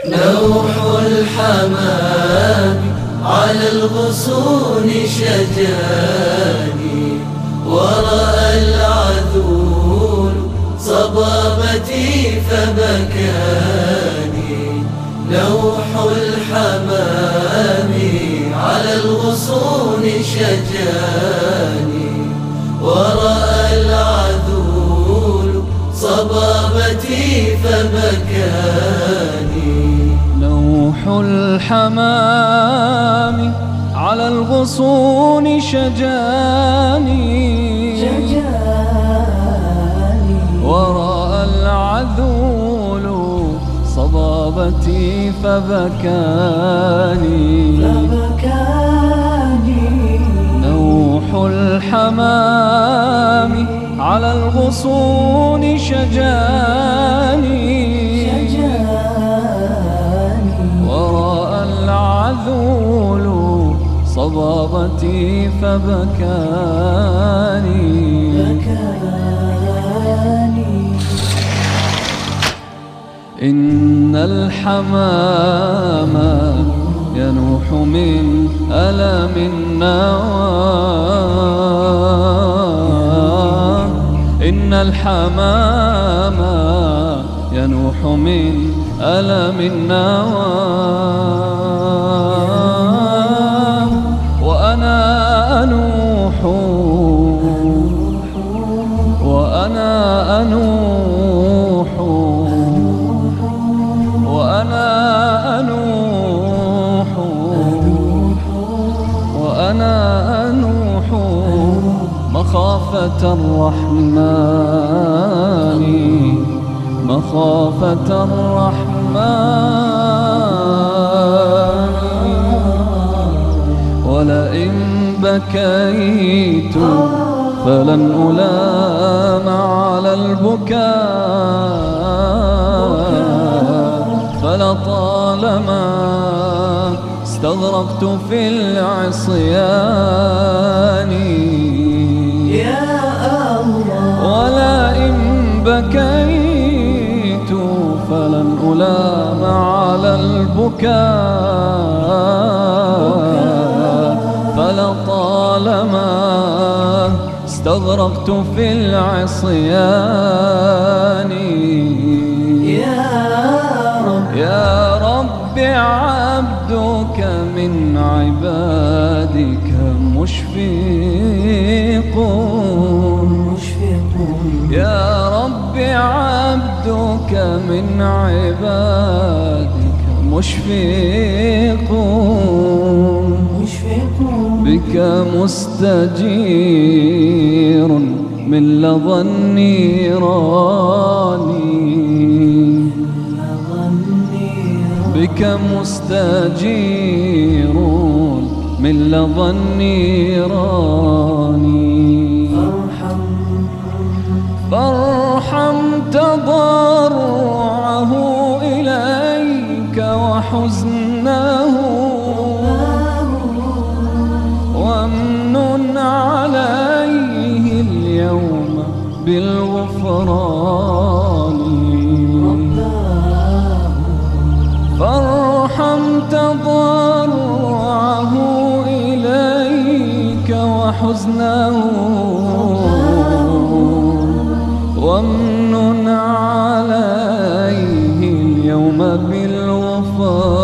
نوح الحمام على الغصون شجاني، ورأى العذول صبابتي فبكاني. نوح الحمام على الغصون شجاني، ورأى العذول صبابتي فبكاني. نوح الحمام على الغصون شجاني، ورأى العذول صبابتي فبكاني. نوح الحمام على الغصون شجاني، ورأى العذول صبابتي فبكاني. إن الحمام ينوح من ألم النوى. إن الحمام ينوح من ألم النوى، وأنا أنوح وأنا أنوح وأنا أنوح وأنا أنوح مخافة الرحمن، مخافة الرحمن. ولئن بكيت فلن ألام على البكاء، فلطالما استغرقت في العصيان. يا الله ولئن بكيت فلن ألام على البكاء، فلطالما استغرقت في العصيان. يا رب عبدك من عبادك مشفق، يا رب عبدك من عبادك مشفق، بك مستجير من لظى النيران، بك مستجير من لظى النيران. فارحم تضرعه إليك وحزنه، وامنن عليه اليوم بالغفران. فارحم تضرعه إليك وحزنه، وامنن عليه اليوم بالغفران.